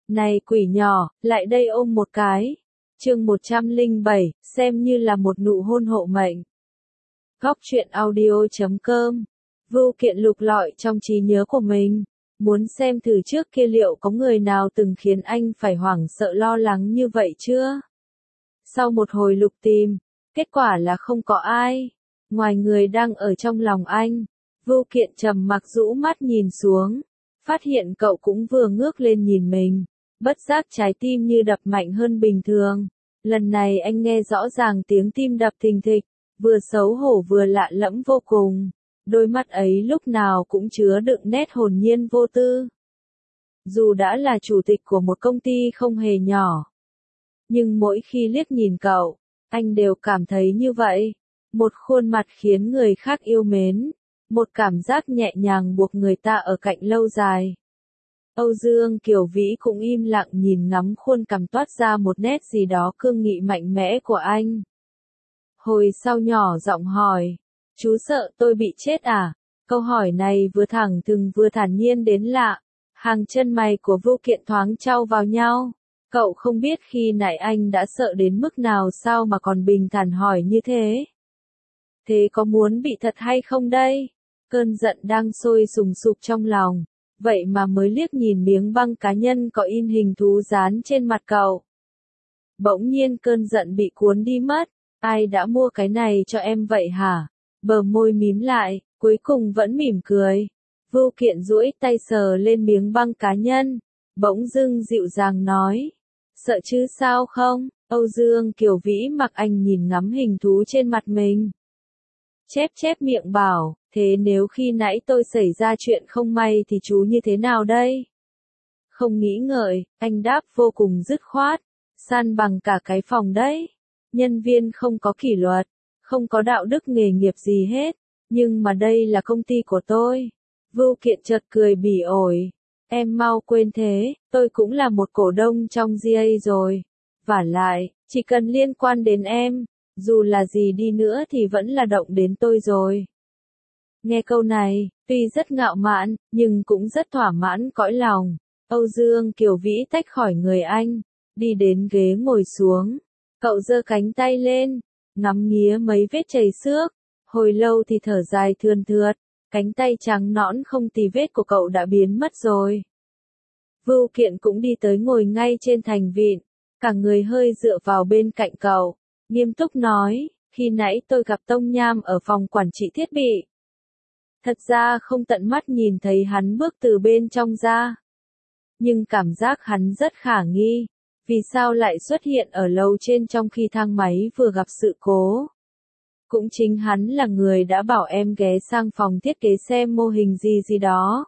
Này quỷ nhỏ, lại đây ôm một cái. Chương 107, xem như là một nụ hôn hộ mệnh. Góc truyện audio.com. Vưu Kiện lục lọi trong trí nhớ của mình, muốn xem thử trước kia liệu có người nào từng khiến anh phải hoảng sợ lo lắng như vậy chưa? Sau một hồi lục tìm, kết quả là không có ai, ngoài người đang ở trong lòng anh. Vưu Kiện trầm mặc rũ mắt nhìn xuống, phát hiện cậu cũng vừa ngước lên nhìn mình, bất giác trái tim như đập mạnh hơn bình thường. Lần này anh nghe rõ ràng tiếng tim đập thình thịch, vừa xấu hổ vừa lạ lẫm vô cùng. Đôi mắt ấy lúc nào cũng chứa đựng nét hồn nhiên vô tư. Dù đã là chủ tịch của một công ty không hề nhỏ, nhưng mỗi khi liếc nhìn cậu, anh đều cảm thấy như vậy. Một khuôn mặt khiến người khác yêu mến, một cảm giác nhẹ nhàng buộc người ta ở cạnh lâu dài. Âu Dương Kiều Vĩ cũng im lặng nhìn ngắm khuôn cằm toát ra một nét gì đó cương nghị mạnh mẽ của anh. Hồi sau nhỏ giọng hỏi, chú sợ tôi bị chết à? Câu hỏi này vừa thẳng thừng vừa thản nhiên đến lạ. Hàng chân mày của Vưu Kiện thoáng chau vào nhau. Cậu không biết khi nãy anh đã sợ đến mức nào sao mà còn bình thản hỏi như thế. Thế có muốn bị thật hay không đây? Cơn giận đang sôi sùng sục trong lòng. Vậy mà mới liếc nhìn miếng băng cá nhân có in hình thú dán trên mặt cậu. Bỗng nhiên cơn giận bị cuốn đi mất. Ai đã mua cái này cho em vậy hả? Bờ môi mím lại, cuối cùng vẫn mỉm cười. Vưu Kiện duỗi tay sờ lên miếng băng cá nhân, bỗng dưng dịu dàng nói. Sợ chứ sao không? Âu Dương Kiều Vĩ mặc anh nhìn ngắm hình thú trên mặt mình. Chép miệng bảo, thế nếu khi nãy tôi xảy ra chuyện không may thì chú như thế nào đây? Không nghĩ ngợi, anh đáp vô cùng dứt khoát. San bằng cả cái phòng đấy. Nhân viên không có kỷ luật, không có đạo đức nghề nghiệp gì hết, nhưng mà đây là công ty của tôi. Vưu Kiện chợt cười bỉ ổi, em mau quên thế, tôi cũng là một cổ đông trong GA rồi. Vả lại, chỉ cần liên quan đến em, dù là gì đi nữa thì vẫn là động đến tôi rồi. Nghe câu này, tuy rất ngạo mạn, nhưng cũng rất thỏa mãn cõi lòng. Âu Dương Kiều Vĩ tách khỏi người anh, đi đến ghế ngồi xuống. Cậu giơ cánh tay lên, ngắm nghía mấy vết chảy xước, hồi lâu thì thở dài thườn thượt, cánh tay trắng nõn không tì vết của cậu đã biến mất rồi. Vưu Kiện cũng đi tới ngồi ngay trên thành vịn, cả người hơi dựa vào bên cạnh cậu, nghiêm túc nói, khi nãy tôi gặp Tông Nham ở phòng quản trị thiết bị. Thật ra không tận mắt nhìn thấy hắn bước từ bên trong ra, nhưng cảm giác hắn rất khả nghi. Vì sao lại xuất hiện ở lầu trên trong khi thang máy vừa gặp sự cố? Cũng chính hắn là người đã bảo em ghé sang phòng thiết kế xem mô hình gì đó.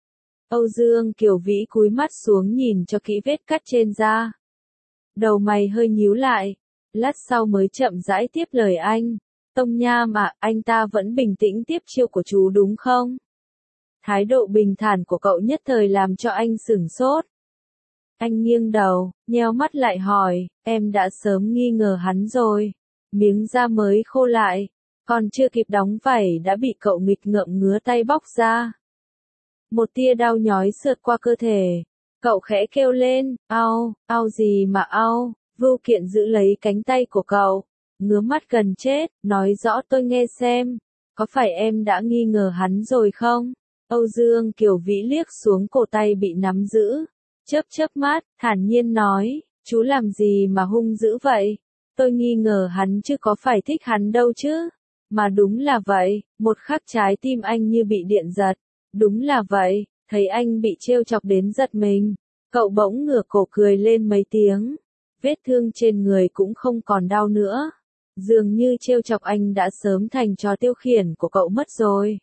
Âu Dương Kiều Vĩ cúi mắt xuống nhìn cho kỹ vết cắt trên da. Đầu mày hơi nhíu lại, lát sau mới chậm rãi tiếp lời anh. Tông Nham à, anh ta vẫn bình tĩnh tiếp chiêu của chú đúng không? Thái độ bình thản của cậu nhất thời làm cho anh sửng sốt. Anh nghiêng đầu, nheo mắt lại hỏi, em đã sớm nghi ngờ hắn rồi. Miếng da mới khô lại, còn chưa kịp đóng vảy đã bị cậu nghịch ngợm ngứa tay bóc ra. Một tia đau nhói sượt qua cơ thể. Cậu khẽ kêu lên, ao gì mà ao. Vưu Kiện giữ lấy cánh tay của cậu, ngứa mắt gần chết, nói rõ tôi nghe xem. Có phải em đã nghi ngờ hắn rồi không? Âu Dương Kiều Vĩ liếc xuống cổ tay bị nắm giữ. Chớp mắt, thản nhiên nói, chú làm gì mà hung dữ vậy? Tôi nghi ngờ hắn chứ có phải thích hắn đâu chứ? Mà đúng là vậy, một khắc trái tim anh như bị điện giật. Đúng là vậy, thấy anh bị trêu chọc đến giật mình. Cậu bỗng ngửa cổ cười lên mấy tiếng. Vết thương trên người cũng không còn đau nữa. Dường như trêu chọc anh đã sớm thành trò tiêu khiển của cậu mất rồi.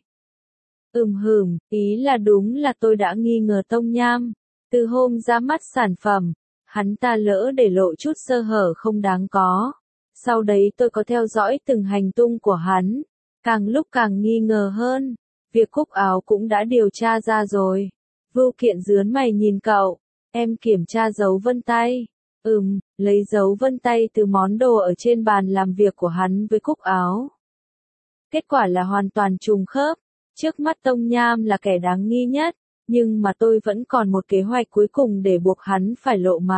Ý là đúng là tôi đã nghi ngờ Tông Nham. Từ hôm ra mắt sản phẩm, hắn ta lỡ để lộ chút sơ hở không đáng có. Sau đấy tôi có theo dõi từng hành tung của hắn, càng lúc càng nghi ngờ hơn. Việc cúc áo cũng đã điều tra ra rồi. Vưu Kiện rướn mày nhìn cậu, em kiểm tra dấu vân tay. Lấy dấu vân tay từ món đồ ở trên bàn làm việc của hắn với cúc áo. Kết quả là hoàn toàn trùng khớp. Trước mắt Tông Nham là kẻ đáng nghi nhất. nhưng mà tôi vẫn còn một kế hoạch cuối cùng để buộc hắn phải lộ mặt.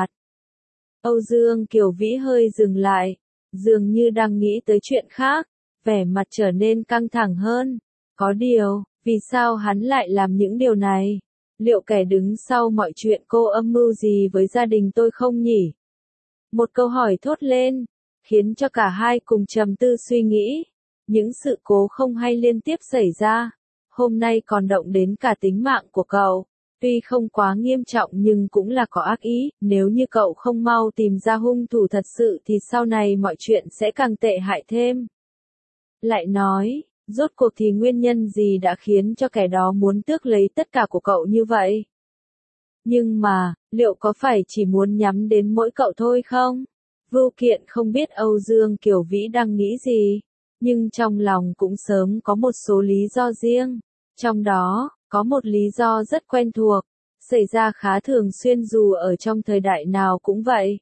Âu Dương Kiều Vĩ hơi dừng lại, dường như đang nghĩ tới chuyện khác, vẻ mặt trở nên căng thẳng hơn. Có điều, vì sao hắn lại làm những điều này? Liệu kẻ đứng sau mọi chuyện cô âm mưu gì với gia đình tôi không nhỉ? Một câu hỏi thốt lên, khiến cho cả hai cùng trầm tư suy nghĩ. Những sự cố không hay liên tiếp xảy ra, hôm nay còn động đến cả tính mạng của cậu. Tuy không quá nghiêm trọng nhưng cũng là có ác ý, nếu như cậu không mau tìm ra hung thủ thật sự thì sau này mọi chuyện sẽ càng tệ hại thêm. Lại nói, rốt cuộc thì nguyên nhân gì đã khiến cho kẻ đó muốn tước lấy tất cả của cậu như vậy? Nhưng mà, liệu có phải chỉ muốn nhắm đến mỗi cậu thôi không? Vưu Kiện không biết Âu Dương Kiều Vĩ đang nghĩ gì, nhưng trong lòng cũng sớm có một số lý do riêng. Trong đó, có một lý do rất quen thuộc, xảy ra khá thường xuyên dù ở trong thời đại nào cũng vậy.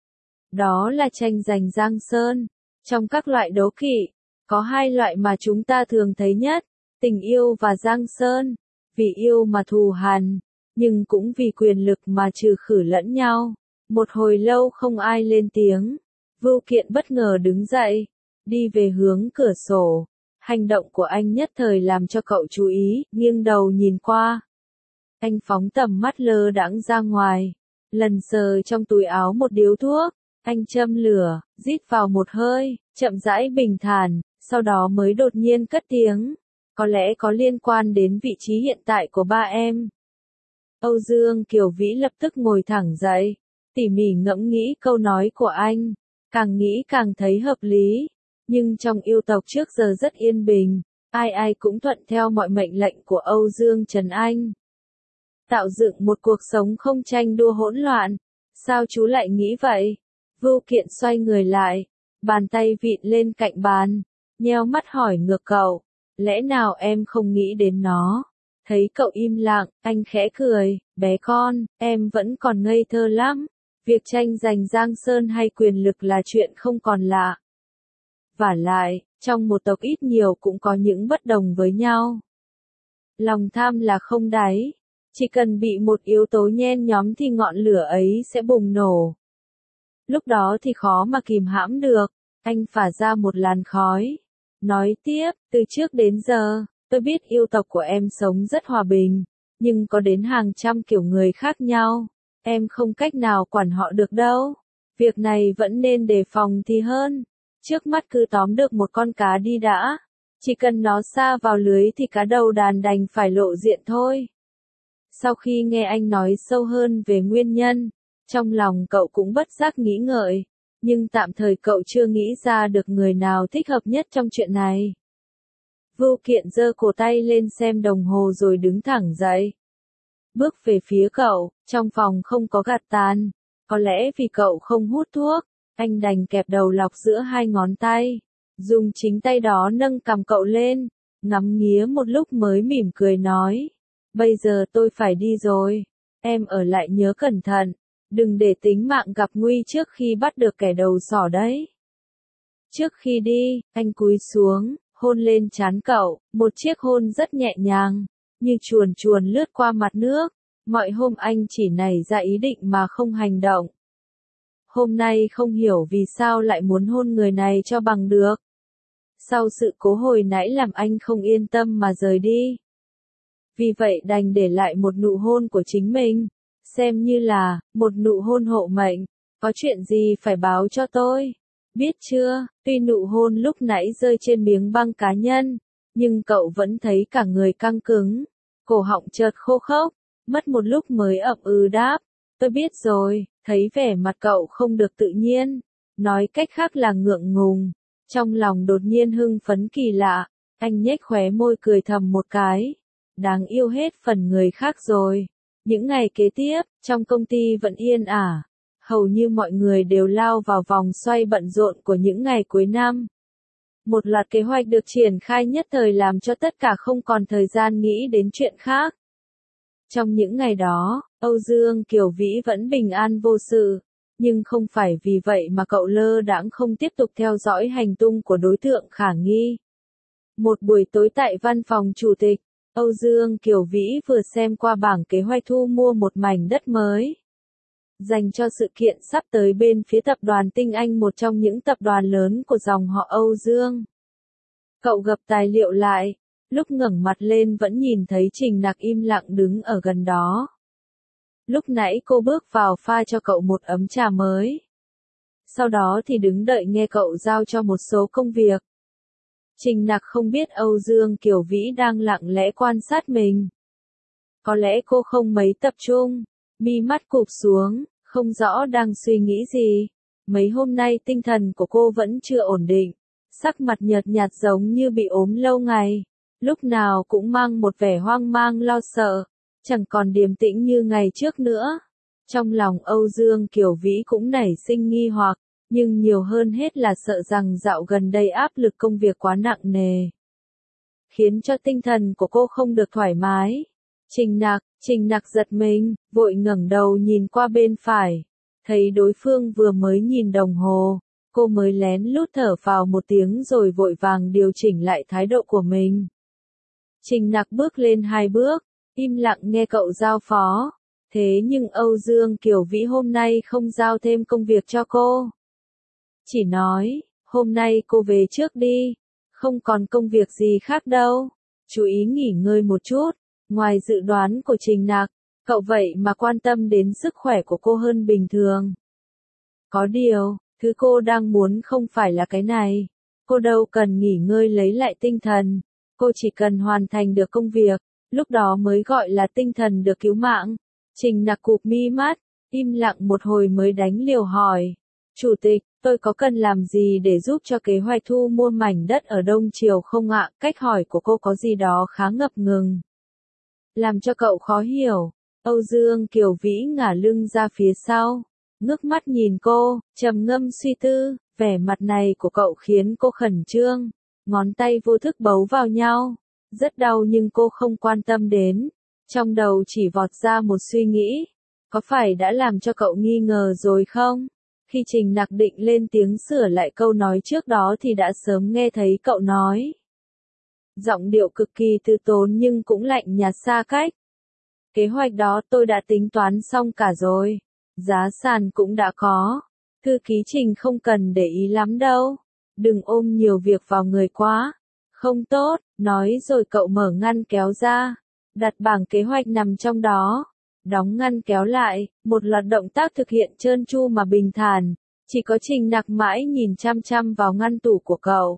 Đó là tranh giành Giang Sơn. Trong các loại đấu kỵ, có hai loại mà chúng ta thường thấy nhất, tình yêu và Giang Sơn. Vì yêu mà thù hằn, nhưng cũng vì quyền lực mà trừ khử lẫn nhau. Một hồi lâu không ai lên tiếng, Vưu Kiện bất ngờ đứng dậy, đi về hướng cửa sổ. Hành động của anh nhất thời làm cho cậu chú ý, nghiêng đầu nhìn qua. Anh phóng tầm mắt lơ đãng ra ngoài, lần sờ trong túi áo một điếu thuốc, anh châm lửa, rít vào một hơi, chậm rãi bình thản, sau đó mới đột nhiên cất tiếng. Có lẽ có liên quan đến vị trí hiện tại của ba em. Âu Dương Kiều Vĩ lập tức ngồi thẳng dậy, tỉ mỉ ngẫm nghĩ câu nói của anh, càng nghĩ càng thấy hợp lý. Nhưng trong yêu tộc trước giờ rất yên bình, ai ai cũng thuận theo mọi mệnh lệnh của Âu Dương Trần Anh. Tạo dựng một cuộc sống không tranh đua hỗn loạn. Sao chú lại nghĩ vậy? Vưu Kiện xoay người lại, bàn tay vịn lên cạnh bàn, nheo mắt hỏi ngược cậu, lẽ nào em không nghĩ đến nó? Thấy cậu im lặng, anh khẽ cười, bé con, em vẫn còn ngây thơ lắm. Việc tranh giành Giang Sơn hay quyền lực là chuyện không còn lạ. Vả lại, trong một tộc ít nhiều cũng có những bất đồng với nhau. Lòng tham là không đáy, chỉ cần bị một yếu tố nhen nhóm thì ngọn lửa ấy sẽ bùng nổ. Lúc đó thì khó mà kìm hãm được, anh phả ra một làn khói. Nói tiếp, từ trước đến giờ, tôi biết yêu tộc của em sống rất hòa bình, nhưng có đến hàng trăm kiểu người khác nhau, em không cách nào quản họ được đâu. Việc này vẫn nên đề phòng thì hơn. Trước mắt cứ tóm được một con cá đi đã, chỉ cần nó sa vào lưới thì cá đầu đàn đành phải lộ diện thôi. Sau khi nghe anh nói sâu hơn về nguyên nhân, trong lòng cậu cũng bất giác nghĩ ngợi, nhưng tạm thời cậu chưa nghĩ ra được người nào thích hợp nhất trong chuyện này. Vưu Kiện giơ cổ tay lên xem đồng hồ rồi đứng thẳng dậy. Bước về phía cậu, trong phòng không có gạt tàn, có lẽ vì cậu không hút thuốc. Anh đành kẹp đầu lọc giữa hai ngón tay, dùng chính tay đó nâng cằm cậu lên, ngắm nghía một lúc mới mỉm cười nói. Bây giờ tôi phải đi rồi, em ở lại nhớ cẩn thận, đừng để tính mạng gặp nguy trước khi bắt được kẻ đầu sỏ đấy. Trước khi đi, anh cúi xuống, hôn lên trán cậu, một chiếc hôn rất nhẹ nhàng, như chuồn chuồn lướt qua mặt nước. Mọi hôm anh chỉ nảy ra ý định mà không hành động. Hôm nay không hiểu vì sao lại muốn hôn người này cho bằng được. Sau sự cố hồi nãy làm anh không yên tâm mà rời đi. Vì vậy đành để lại một nụ hôn của chính mình, xem như là một nụ hôn hộ mệnh. Có chuyện gì phải báo cho tôi, biết chưa? Tuy nụ hôn lúc nãy rơi trên miếng băng cá nhân, nhưng cậu vẫn thấy cả người căng cứng, cổ họng chợt khô khốc, mất một lúc mới ậm ừ đáp. Tôi biết rồi. Thấy vẻ mặt cậu không được tự nhiên, nói cách khác là ngượng ngùng, trong lòng đột nhiên hưng phấn kỳ lạ, anh nhếch khóe môi cười thầm một cái. Đáng yêu hết phần người khác rồi. Những ngày kế tiếp, trong công ty vẫn yên ả, hầu như mọi người đều lao vào vòng xoay bận rộn của những ngày cuối năm. Một loạt kế hoạch được triển khai nhất thời làm cho tất cả không còn thời gian nghĩ đến chuyện khác. Trong những ngày đó, Âu Dương Kiều Vĩ vẫn bình an vô sự, nhưng không phải vì vậy mà cậu lơ đãng không tiếp tục theo dõi hành tung của đối tượng khả nghi. Một buổi tối tại văn phòng chủ tịch, Âu Dương Kiều Vĩ vừa xem qua bảng kế hoạch thu mua một mảnh đất mới dành cho sự kiện sắp tới bên phía tập đoàn Tinh Anh, một trong những tập đoàn lớn của dòng họ Âu Dương. Cậu gập tài liệu lại, lúc ngẩng mặt lên vẫn nhìn thấy Trình Nặc im lặng đứng ở gần đó. Lúc nãy cô bước vào pha cho cậu một ấm trà mới. Sau đó thì đứng đợi nghe cậu giao cho một số công việc. Trình Nặc không biết Âu Dương Kiều Vĩ đang lặng lẽ quan sát mình. Có lẽ cô không mấy tập trung, mi mắt cụp xuống, không rõ đang suy nghĩ gì. Mấy hôm nay tinh thần của cô vẫn chưa ổn định, sắc mặt nhợt nhạt giống như bị ốm lâu ngày, lúc nào cũng mang một vẻ hoang mang lo sợ, chẳng còn điềm tĩnh như ngày trước nữa. Trong lòng Âu Dương Kiều Vĩ cũng nảy sinh nghi hoặc, nhưng nhiều hơn hết là sợ rằng dạo gần đây áp lực công việc quá nặng nề, khiến cho tinh thần của cô không được thoải mái. Trình Nặc giật mình, vội ngẩng đầu nhìn qua bên phải, thấy đối phương vừa mới nhìn đồng hồ, cô mới lén lút thở phào một tiếng rồi vội vàng điều chỉnh lại thái độ của mình. Trình Nặc bước lên 2 bước, im lặng nghe cậu giao phó, thế nhưng Âu Dương Kiều Vĩ hôm nay không giao thêm công việc cho cô. Chỉ nói, hôm nay cô về trước đi, không còn công việc gì khác đâu, chú ý nghỉ ngơi một chút. Ngoài dự đoán của Trình Nặc, cậu vậy mà quan tâm đến sức khỏe của cô hơn bình thường. Có điều, thứ cô đang muốn không phải là cái này. Cô đâu cần nghỉ ngơi lấy lại tinh thần. Cô chỉ cần hoàn thành được công việc, lúc đó mới gọi là tinh thần được cứu mạng. Trình Nặc cụp mi mắt, im lặng một hồi mới đánh liều hỏi. Chủ tịch, tôi có cần làm gì để giúp cho kế hoạch thu mua mảnh đất ở Đông Triều không ạ? Cách hỏi của cô có gì đó khá ngập ngừng, làm cho cậu khó hiểu. Âu Dương Kiều Vĩ ngả lưng ra phía sau, ngước mắt nhìn cô, trầm ngâm suy tư. Vẻ mặt này của cậu khiến cô khẩn trương, ngón tay vô thức bấu vào nhau, rất đau nhưng cô không quan tâm đến. Trong đầu chỉ vọt ra một suy nghĩ, có phải đã làm cho cậu nghi ngờ rồi không? Khi Trình Nặc định lên tiếng sửa lại câu nói trước đó thì đã sớm nghe thấy cậu nói. Giọng điệu cực kỳ từ tốn nhưng cũng lạnh nhạt xa cách. Kế hoạch đó tôi đã tính toán xong cả rồi. Giá sàn cũng đã có. Thư ký Trình không cần để ý lắm đâu. Đừng ôm nhiều việc vào người quá. Không tốt, nói rồi cậu mở ngăn kéo ra. Đặt bảng kế hoạch nằm trong đó. Đóng ngăn kéo lại, một loạt động tác thực hiện trơn tru mà bình thản. Chỉ có Trình Nặc mãi nhìn chăm chăm vào ngăn tủ của cậu.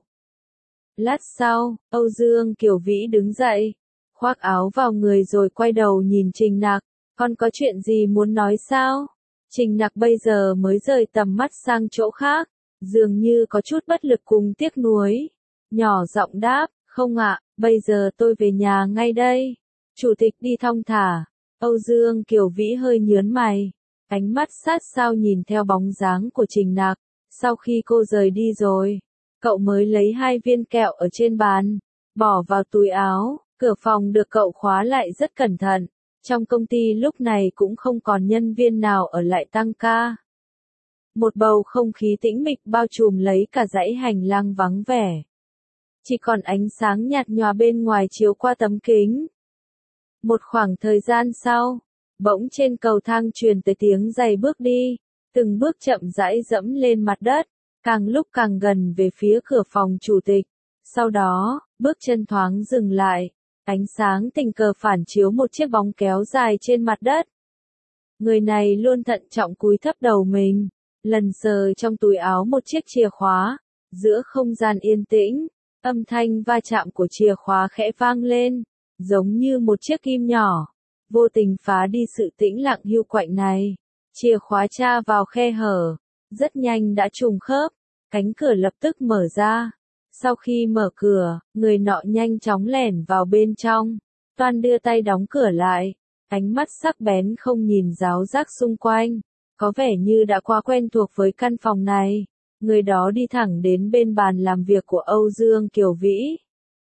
Lát sau, Âu Dương Kiều Vĩ đứng dậy, khoác áo vào người rồi quay đầu nhìn Trình Nặc. Con có chuyện gì muốn nói sao? Trình Nặc bây giờ mới rời tầm mắt sang chỗ khác, dường như có chút bất lực cùng tiếc nuối. Nhỏ giọng đáp, không ạ, bây giờ tôi về nhà ngay đây. Chủ tịch đi thong thả. Âu Dương Kiều Vĩ hơi nhớn mày, ánh mắt sát sao nhìn theo bóng dáng của Trình Nặc. Sau khi cô rời đi rồi, cậu mới lấy 2 viên kẹo ở trên bàn, bỏ vào túi áo. Cửa phòng được cậu khóa lại rất cẩn thận. Trong công ty lúc này cũng không còn nhân viên nào ở lại tăng ca. Một bầu không khí tĩnh mịch bao trùm lấy cả dãy hành lang vắng vẻ. Chỉ còn ánh sáng nhạt nhòa bên ngoài chiếu qua tấm kính. Một khoảng thời gian sau, bỗng trên cầu thang truyền tới tiếng giày bước đi, từng bước chậm rãi dẫm lên mặt đất, càng lúc càng gần về phía cửa phòng chủ tịch. Sau đó, bước chân thoáng dừng lại, ánh sáng tình cờ phản chiếu một chiếc bóng kéo dài trên mặt đất. Người này luôn thận trọng cúi thấp đầu mình, lần sờ trong túi áo một chiếc chìa khóa. Giữa không gian yên tĩnh, âm thanh va chạm của chìa khóa khẽ vang lên, giống như một chiếc kim nhỏ, vô tình phá đi sự tĩnh lặng hiu quạnh này. Chìa khóa tra vào khe hở, rất nhanh đã trùng khớp, cánh cửa lập tức mở ra. Sau khi mở cửa, người nọ nhanh chóng lẻn vào bên trong, toan đưa tay đóng cửa lại, ánh mắt sắc bén không nhìn ráo rác xung quanh, có vẻ như đã quá quen thuộc với căn phòng này. Người đó đi thẳng đến bên bàn làm việc của Âu Dương Kiều Vĩ.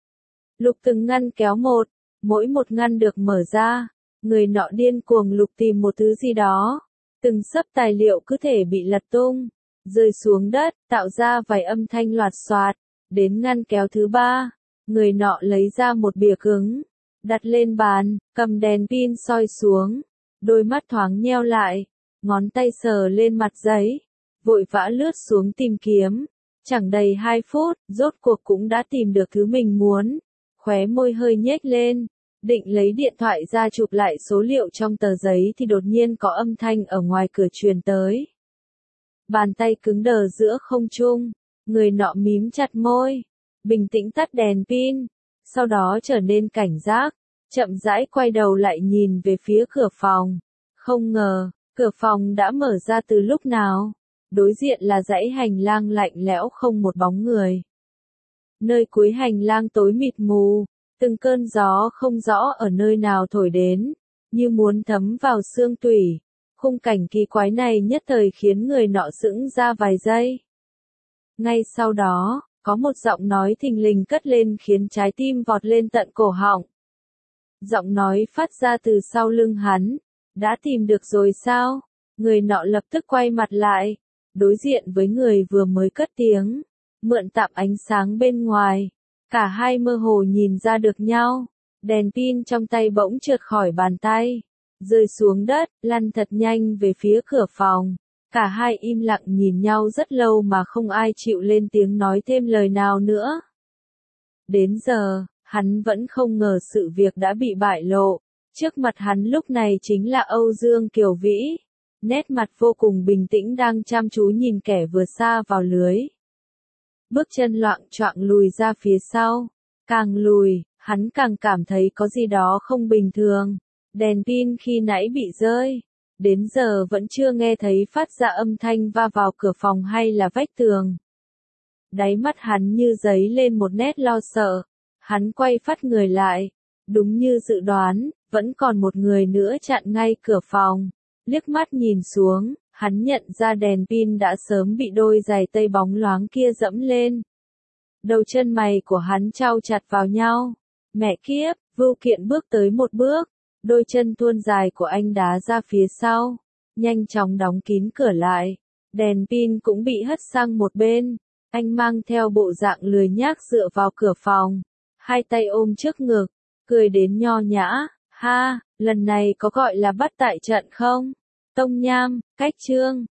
Lục từng ngăn kéo một, mỗi một ngăn được mở ra, người nọ điên cuồng lục tìm một thứ gì đó. Từng xấp tài liệu cứ thể bị lật tung, rơi xuống đất, tạo ra vài âm thanh loạt xoạt. Đến ngăn kéo thứ 3, người nọ lấy ra một bìa cứng, đặt lên bàn, cầm đèn pin soi xuống, đôi mắt thoáng nheo lại, ngón tay sờ lên mặt giấy, vội vã lướt xuống tìm kiếm. Chẳng đầy 2 phút, rốt cuộc cũng đã tìm được thứ mình muốn, khóe môi hơi nhếch lên, định lấy điện thoại ra chụp lại số liệu trong tờ giấy thì đột nhiên có âm thanh ở ngoài cửa truyền tới. Bàn tay cứng đờ giữa không trung, người nọ mím chặt môi, bình tĩnh tắt đèn pin, sau đó trở nên cảnh giác, chậm rãi quay đầu lại nhìn về phía cửa phòng. Không ngờ, cửa phòng đã mở ra từ lúc nào, đối diện là dãy hành lang lạnh lẽo không một bóng người. Nơi cuối hành lang tối mịt mù, từng cơn gió không rõ ở nơi nào thổi đến, như muốn thấm vào xương tủy. Khung cảnh kỳ quái này nhất thời khiến người nọ sững ra vài giây. Ngay sau đó, có một giọng nói thình lình cất lên khiến trái tim vọt lên tận cổ họng. Giọng nói phát ra từ sau lưng hắn. Đã tìm được rồi sao? Người nọ lập tức quay mặt lại, đối diện với người vừa mới cất tiếng, mượn tạm ánh sáng bên ngoài. Cả hai mơ hồ nhìn ra được nhau, đèn pin trong tay bỗng trượt khỏi bàn tay, rơi xuống đất, lăn thật nhanh về phía cửa phòng. Cả hai im lặng nhìn nhau rất lâu mà không ai chịu lên tiếng nói thêm lời nào nữa. Đến giờ, hắn vẫn không ngờ sự việc đã bị bại lộ. Trước mặt hắn lúc này chính là Âu Dương Kiều Vĩ, nét mặt vô cùng bình tĩnh đang chăm chú nhìn kẻ vừa sa vào lưới. Bước chân loạng choạng lùi ra phía sau, càng lùi, hắn càng cảm thấy có gì đó không bình thường. Đèn pin khi nãy bị rơi, đến giờ vẫn chưa nghe thấy phát ra âm thanh va vào cửa phòng hay là vách tường. Đáy mắt hắn như dấy lên một nét lo sợ, hắn quay phắt người lại, đúng như dự đoán. Vẫn còn một người nữa chặn ngay cửa phòng. Liếc mắt nhìn xuống, hắn nhận ra đèn pin đã sớm bị đôi giày tây bóng loáng kia dẫm lên. Đầu chân mày của hắn chau chặt vào nhau. Mẹ kiếp, Vưu Kiện bước tới một bước, đôi chân thuôn dài của anh đá ra phía sau, nhanh chóng đóng kín cửa lại. Đèn pin cũng bị hất sang một bên, anh mang theo bộ dạng lười nhác dựa vào cửa phòng, hai tay ôm trước ngực, cười đến nho nhã. Ha, lần này có gọi là bắt tại trận không? Tông Nham, Cách Chương.